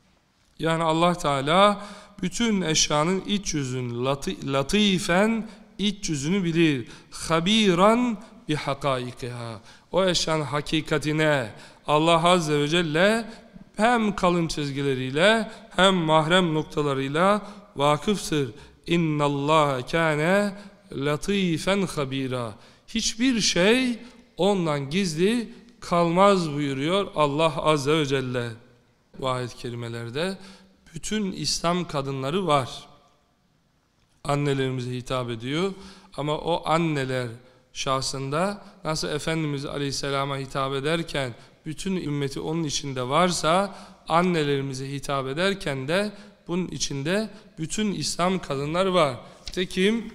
Yani Allah Teala bütün eşyanın iç yüzünü latifen iç yüzünü bilir. Habiran bi hakaikiha. O eşyanın hakikatine Allah Azze ve Celle hem kalın çizgileriyle hem mahrem noktalarıyla vakıftır. İnna Allah kâne latifen habira. Hiçbir şey ondan gizli kalmaz buyuruyor Allah Azze ve Celle. Bu ayet-i kerimelerde bütün İslam kadınları var. Annelerimize hitap ediyor. Ama o anneler şahsında nasıl Efendimiz Aleyhisselam'a hitap ederken bütün ümmeti onun içinde varsa, annelerimize hitap ederken de bunun içinde bütün İslam kadınlar var. Tekim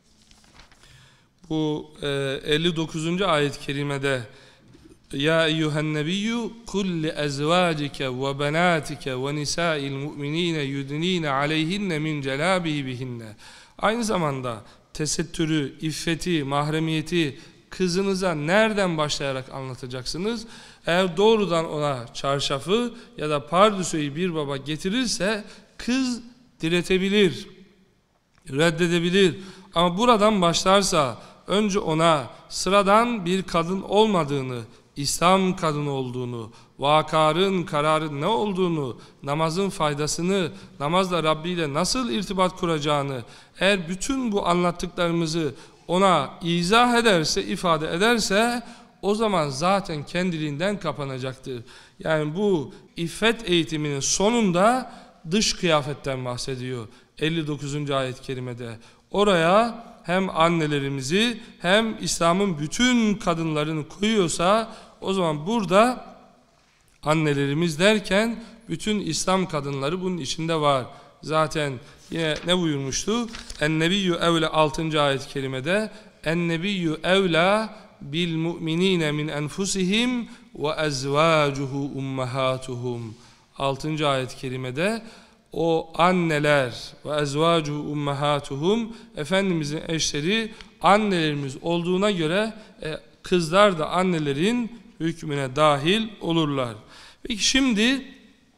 bu e, elli dokuzuncu ayet-i kerimede Ya eyyühen nebiyyü kul li ezvacike ve benatike ve nisa'il mu'minine yudnine aleyhinne min celabibihinne. Aynı zamanda tesettürü, iffeti, mahremiyeti kızınıza nereden başlayarak anlatacaksınız? Eğer doğrudan ona çarşafı ya da pardösüyü bir baba getirirse kız diretebilir, reddedebilir. Ama buradan başlarsa önce ona sıradan bir kadın olmadığını, İslam kadını olduğunu, vakarın, kararın ne olduğunu, namazın faydasını, namazla Rabbi ile nasıl irtibat kuracağını, eğer bütün bu anlattıklarımızı ona izah ederse, ifade ederse, o zaman zaten kendiliğinden kapanacaktır. Yani bu iffet eğitiminin sonunda dış kıyafetten bahsediyor. elli dokuzuncu ayet-i kerimede. Oraya hem annelerimizi hem İslam'ın bütün kadınlarını koyuyorsa, o zaman burada annelerimiz derken bütün İslam kadınları bunun içinde var. Zaten yine ne buyurmuştu? En-Nebiyyü evle altıncı ayet-i kerimede En-Nebiyyü evla bil mu'minine min enfusihim ve ezvacuhu ummahatuhum. altıncı ayet-i kerimede o anneler ve ezvacuhu ummahatuhum, Efendimizin eşleri annelerimiz olduğuna göre e, kızlar da annelerin hükmüne dahil olurlar. Peki şimdi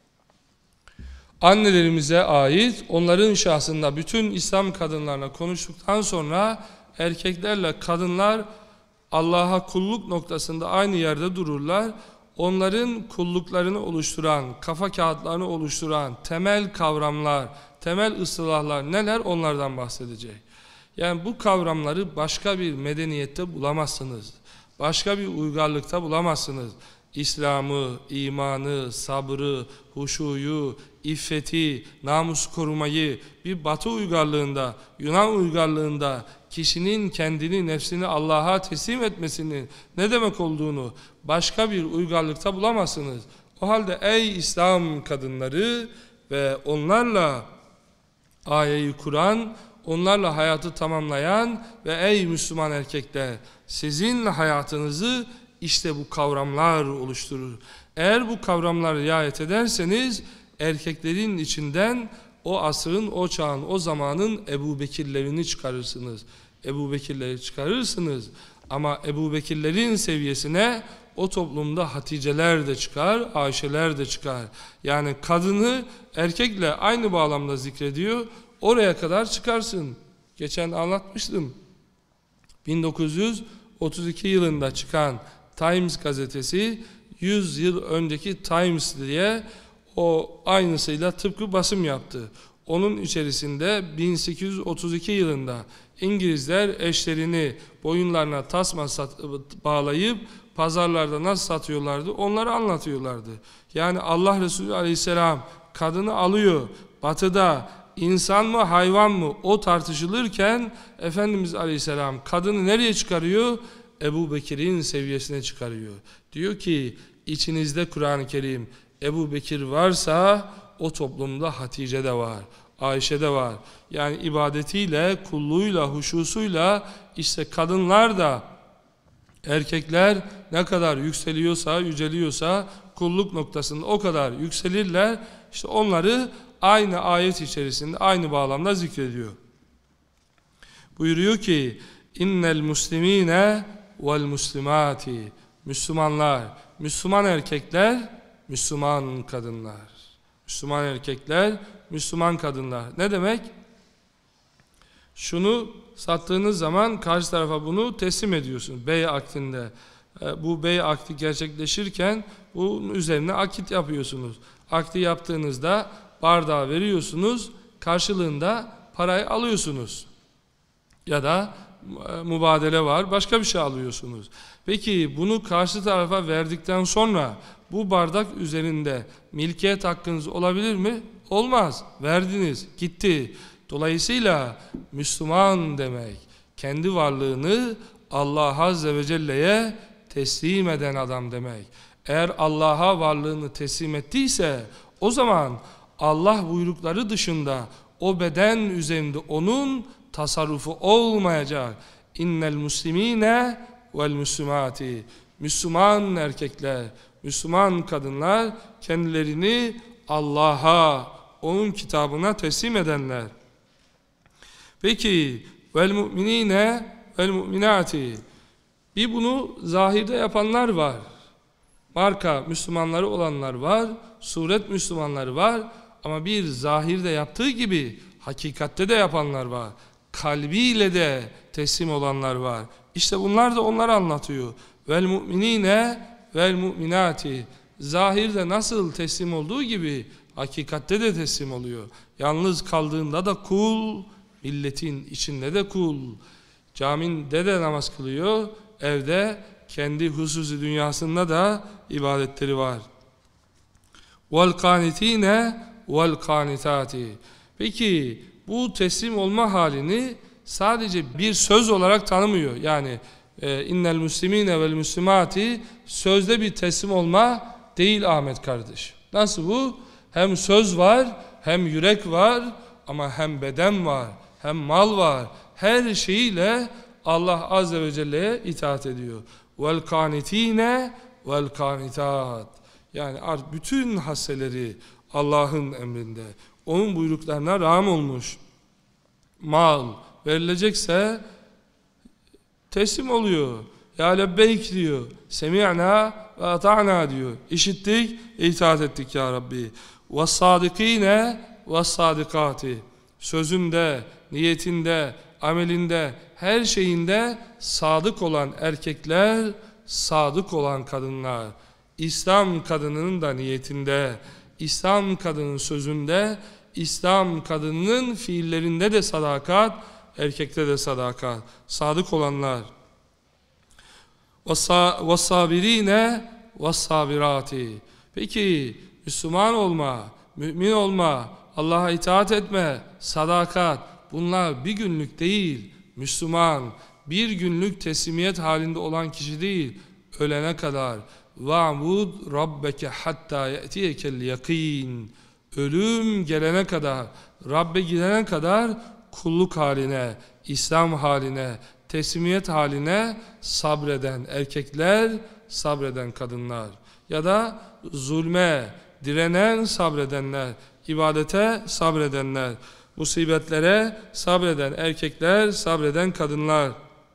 annelerimize ait onların şahsında bütün İslam kadınlarına konuştuktan sonra erkeklerle kadınlar Allah'a kulluk noktasında aynı yerde dururlar. Onların kulluklarını oluşturan, kafa kağıtlarını oluşturan temel kavramlar, temel ıslahlar neler, onlardan bahsedecek. Yani bu kavramları başka bir medeniyette bulamazsınız. Başka bir uygarlıkta bulamazsınız. İslam'ı, imanı, sabrı, huşuyu, iffeti, namus korumayı bir Batı uygarlığında, Yunan uygarlığında kişinin kendini, nefsini Allah'a teslim etmesinin ne demek olduğunu başka bir uygarlıkta bulamazsınız. O halde ey İslam kadınları ve onlarla ayeyi kuran, onlarla hayatı tamamlayan ve ey Müslüman erkekler, sizin hayatınızı işte bu kavramlar oluşturur. Eğer bu kavramlara riayet ederseniz erkeklerin içinden o asrın, o çağın, o zamanın Ebu Bekirlerini çıkarırsınız. Ebu Bekirleri çıkarırsınız ama Ebu Bekirlerin seviyesine o toplumda Haticeler de çıkar, Ayşeler de çıkar. Yani kadını erkekle aynı bağlamda zikrediyor. Oraya kadar çıkarsın. Geçen anlatmıştım. bin dokuz yüz otuz iki yılında çıkan Times gazetesi yüz yıl önceki Times diye o aynısıyla tıpkı basım yaptı. Onun içerisinde bin sekiz yüz otuz iki yılında İngilizler eşlerini boyunlarına tasma sat, bağlayıp pazarlarda nasıl satıyorlardı, onları anlatıyorlardı. Yani Allah Resulü Aleyhisselam kadını alıyor, batıda insan mı hayvan mı o tartışılırken Efendimiz Aleyhisselam kadını nereye çıkarıyor? Ebu Bekir'in seviyesine çıkarıyor. Diyor ki içinizde Kur'an-ı Kerim Ebu Bekir varsa o toplumda Hatice de var, Ayşe de var. Yani ibadetiyle, kulluğuyla, huşusuyla işte kadınlar da erkekler ne kadar yükseliyorsa, yüceliyorsa kulluk noktasında o kadar yükselirler. İşte onları aynı ayet içerisinde, aynı bağlamda zikrediyor. Buyuruyor ki innel muslimine vel muslimati, Müslümanlar, Müslüman erkekler, Müslüman kadınlar. Müslüman erkekler, Müslüman kadınlar. Ne demek? Şunu sattığınız zaman karşı tarafa bunu teslim ediyorsunuz. Bey akdinde. E, bu bey akdi gerçekleşirken bunun üzerine akit yapıyorsunuz. Akdi yaptığınızda bardağı veriyorsunuz, karşılığında parayı alıyorsunuz. Ya da e, mübadele var, başka bir şey alıyorsunuz. Peki bunu karşı tarafa verdikten sonra bu bardak üzerinde milkiyet hakkınız olabilir mi? Olmaz. Verdiniz, gitti. Dolayısıyla Müslüman demek, kendi varlığını Allah Azze ve Celle'ye teslim eden adam demek. Eğer Allah'a varlığını teslim ettiyse, o zaman Allah buyrukları dışında o beden üzerinde onun tasarrufu olmayacak. İnnel muslimine vel müslümati. Müslüman erkekler, Müslüman kadınlar kendilerini Allah'a, onun kitabına teslim edenler. Peki vel mu'minine vel mu'minati. Bir bunu zahirde yapanlar var. Marka Müslümanları olanlar var, suret Müslümanları var ama bir zahirde yaptığı gibi hakikatte de yapanlar var. Kalbiyle de teslim olanlar var. İşte bunlar da onları anlatıyor. Vel mu'minine vel mu'minati. Zahirde nasıl teslim olduğu gibi hakikatte de teslim oluyor. Yalnız kaldığında da kul, milletin içinde de kul. Caminde de namaz kılıyor, evde kendi hususi dünyasında da ibadetleri var. Vel kanitine vel kanitati. Peki bu teslim olma halini sadece bir söz olarak tanımıyor. Yani e, innel muslimine vel müslimati sözde bir teslim olma değil Ahmet kardeş. Nasıl bu? Hem söz var, hem yürek var ama hem beden var, hem mal var. Her şeyiyle Allah Azze ve Celle'ye itaat ediyor. Vel kanitine vel kanitat. Yani bütün hasseleri Allah'ın emrinde. Onun buyruklarına rağm olmuş. Mal verilecekse teslim oluyor. Ya lebbeyk diyor. Semi'na ve ata'na diyor. İşittik, itaat ettik ya Rabbi. Ve sadikine ve sadikati. Sözünde, niyetinde, amelinde, her şeyinde sadık olan erkekler, sadık olan kadınlar. İslam kadınının da niyetinde, İslam kadının sözünde, İslam kadının fiillerinde de sadakat, erkekte de sadakat. Sadık olanlar. وَالصَّابِر۪ينَ وَالصَّابِرَاتِ. Peki Müslüman olma, mümin olma, Allah'a itaat etme, sadakat, bunlar bir günlük değil. Müslüman bir günlük teslimiyet halinde olan kişi değil, ölene kadar. وَعْبُدْ رَبَّكَ حَتَّى يَأْتِيَكَ الْيَقِينَ. Ölüm gelene kadar, Rabbe gidene kadar kulluk haline, İslam haline, teslimiyet haline sabreden erkekler, sabreden kadınlar. Ya da zulme direnen sabredenler, ibadete sabredenler, musibetlere sabreden erkekler, sabreden kadınlar.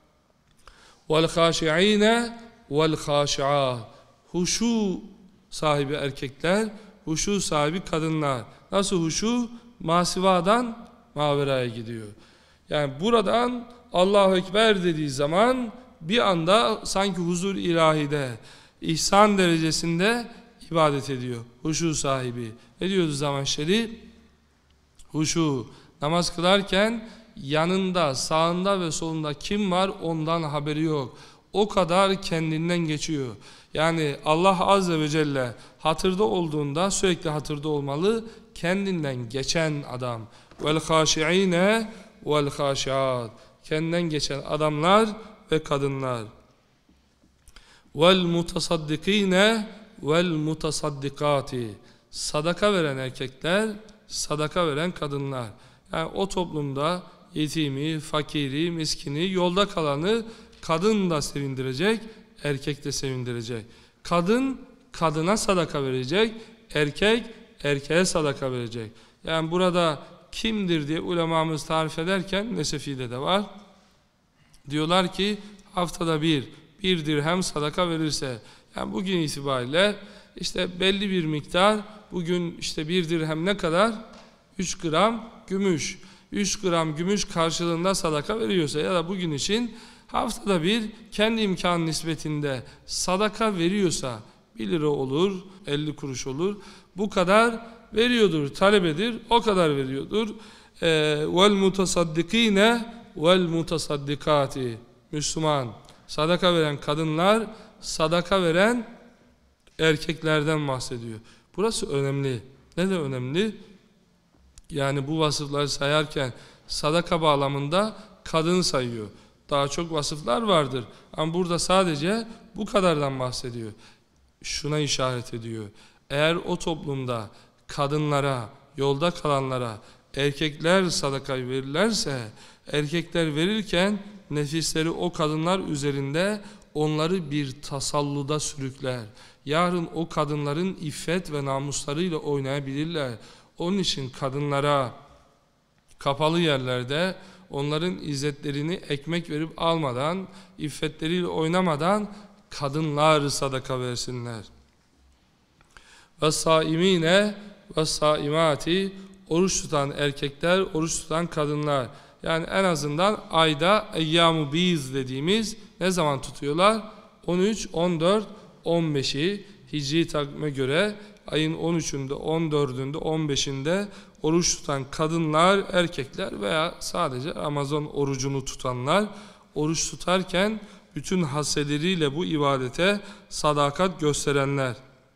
وَالْخَاشِعِينَ وَالْخَاشِعَاتِ. Huşu sahibi erkekler, huşu sahibi kadınlar. Nasıl huşu? Masivadan maveraya gidiyor. Yani buradan Allahu Ekber dediği zaman bir anda sanki huzur ilahide, ihsan derecesinde ibadet ediyor. Huşu sahibi. Ne diyordu zaman şerif? Huşu. Namaz kılarken yanında, sağında ve solunda kim var ondan haberi yok. O kadar kendinden geçiyor. Yani Allah Azze ve Celle hatırda olduğunda sürekli hatırda olmalı. Kendinden geçen adam. Vel haşi'ine vel haşi'at. Kendinden geçen adamlar ve kadınlar. Vel mutasaddikine vel mutasaddikati. Sadaka veren erkekler, sadaka veren kadınlar. Yani o toplumda yetimi, fakiri, miskini, yolda kalanı kadın da sevindirecek, erkek de sevindirecek. Kadın kadına sadaka verecek, erkek erkeğe sadaka verecek. Yani burada kimdir diye ulemamız tarif ederken Nesefi'de de var. Diyorlar ki haftada bir, bir dirhem sadaka verirse, yani bugün itibariyle işte belli bir miktar, bugün işte bir dirhem ne kadar? üç gram gümüş. üç gram gümüş karşılığında sadaka veriyorsa ya da bugün için haftada bir kendi imkan nispetinde sadaka veriyorsa bir lira olur, elli kuruş olur. Bu kadar veriyordur, talebedir, o kadar veriyordur. Vel mutasaddikine vel mutasaddikati. Müslüman, sadaka veren kadınlar, sadaka veren erkeklerden bahsediyor. Burası önemli. Ne de önemli? Yani bu vasıfları sayarken sadaka bağlamında kadın sayıyor. Daha çok vasıflar vardır. Ama burada sadece bu kadardan bahsediyor. Şuna işaret ediyor. Eğer o toplumda kadınlara, yolda kalanlara erkekler sadakayı verirlerse, erkekler verirken nefisleri o kadınlar üzerinde onları bir tasalluda sürükler. Yarın o kadınların iffet ve namuslarıyla oynayabilirler. Onun için kadınlara kapalı yerlerde onların izzetlerini ekmek verip almadan, iffetleriyle oynamadan kadınlar sadaka versinler. Ve saimine ve saimati, oruç tutan erkekler, oruç tutan kadınlar. Yani en azından ayda eyyam-ı biz dediğimiz ne zaman tutuyorlar? on üç, on dört, on beşi Hicri takvime göre ayın on üçünde, on dördünde, on beşinde oruç tutan kadınlar, erkekler veya sadece Ramazan orucunu tutanlar oruç tutarken bütün hasseleriyle bu ibadete sadakat gösterenler.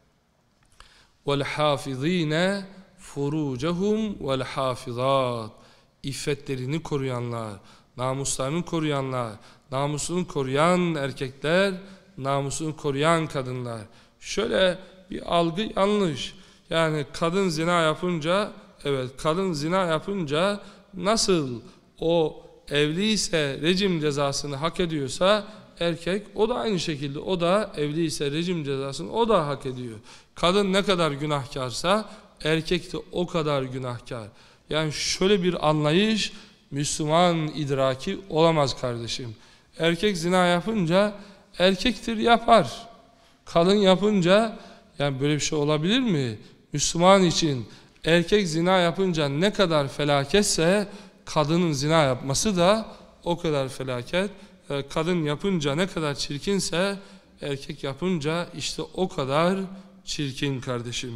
وَالْحَافِظ۪ينَ فُرُوجَهُمْ وَالْحَافِظَاتِ, İffetlerini koruyanlar, namuslarını koruyanlar, namusunu koruyan erkekler, namusunu koruyan kadınlar. Şöyle bir algı yanlış. Yani kadın zina yapınca, evet kadın zina yapınca nasıl o evliyse rejim cezasını hak ediyorsa erkek o da aynı şekilde, o da evliyse rejim cezasını o da hak ediyor. Kadın ne kadar günahkarsa erkek de o kadar günahkar. Yani şöyle bir anlayış Müslüman idraki olamaz kardeşim. Erkek zina yapınca erkektir yapar. Kadın yapınca, yani böyle bir şey olabilir mi? Müslüman için erkek zina yapınca ne kadar felaketse kadının zina yapması da o kadar felaket. Kadın yapınca ne kadar çirkinse erkek yapınca işte o kadar çirkin kardeşim.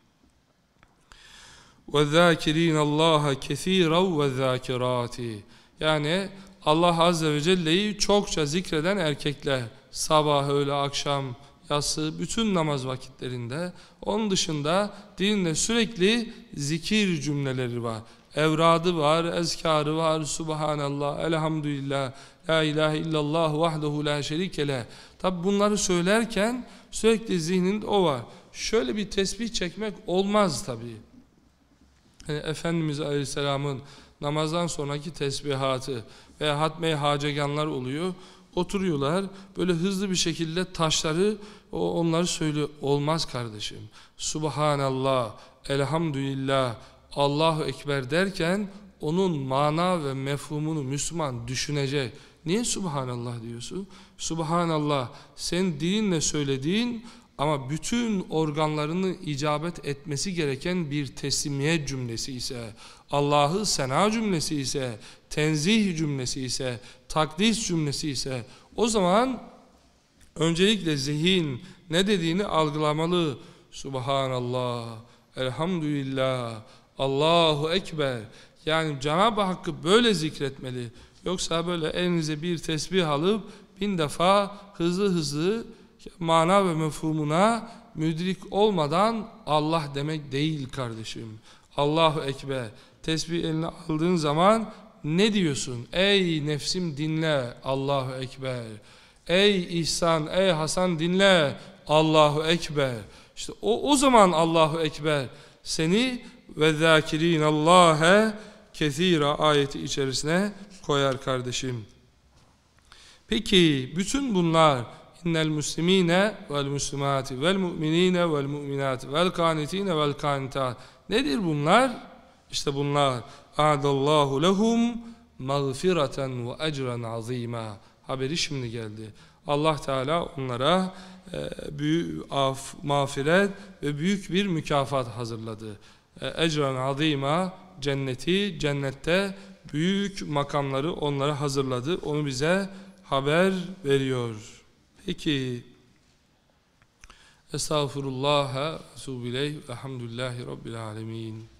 وَذَّاكِرِينَ اللّٰهَ كَثِيرًا وَذَّاكِرَاتِ, yani Allah Azze ve Celle'yi çokça zikreden erkekler, sabah, öğle, akşam, yatsı, bütün namaz vakitlerinde. Onun dışında dininde sürekli zikir cümleleri var. Evradı var, ezkarı var, Subhanallah, Elhamdülillah, La ilahe illallah vahdehu la şerike leh. Tabi bunları söylerken sürekli zihninde o var. Şöyle bir tesbih çekmek olmaz tabi. Yani Efendimiz Aleyhisselam'ın namazdan sonraki tesbihatı veya hatme-i haceganlar oluyor. Oturuyorlar böyle hızlı bir şekilde taşları onları söylüyor. Olmaz kardeşim. Subhanallah, Elhamdülillah, Allahu Ekber derken onun mana ve mefhumunu Müslüman düşünecek. Niye Subhanallah diyorsun? Subhanallah sen dilinle söylediğin ama bütün organlarını icabet etmesi gereken bir teslimiyet cümlesi ise, Allah'ı sena cümlesi ise, tenzih cümlesi ise, takdis cümlesi ise, o zaman öncelikle zihin ne dediğini algılamalı. Subhanallah, Elhamdülillah, Allahu Ekber. Yani Cenab-ı Hakk'ı böyle zikretmeli. Yoksa böyle elinize bir tesbih alıp bin defa hızlı hızlı mana ve mefhumuna müdrik olmadan Allah demek değil kardeşim. Allahu Ekber. Tesbih eline aldığın zaman ne diyorsun? Ey nefsim dinle, Allahu Ekber. Ey İhsan, ey Hasan dinle, Allahu Ekber. İşte o, o zaman Allahu Ekber seni ve zâkirînallâhe kethîra ayeti içerisine koyar kardeşim. Peki bütün bunlar innel muslimine vel muslimati vel mu'minine vel mu'minati vel kanitine vel kanitat, nedir bunlar? İşte bunlar a'dallahu lehum mağfireten ve ecren azîmâ. Haberi şimdi geldi. Allah Teala onlara e, büyük af, mağfiret ve büyük bir mükafat hazırladı. ecran azîmâ, cenneti, cennette büyük makamları onlara hazırladı. Onu bize haber veriyor. Peki. Estağfurullah ve etûbü ileyh. Elhamdülillahi Rabbil âlemin.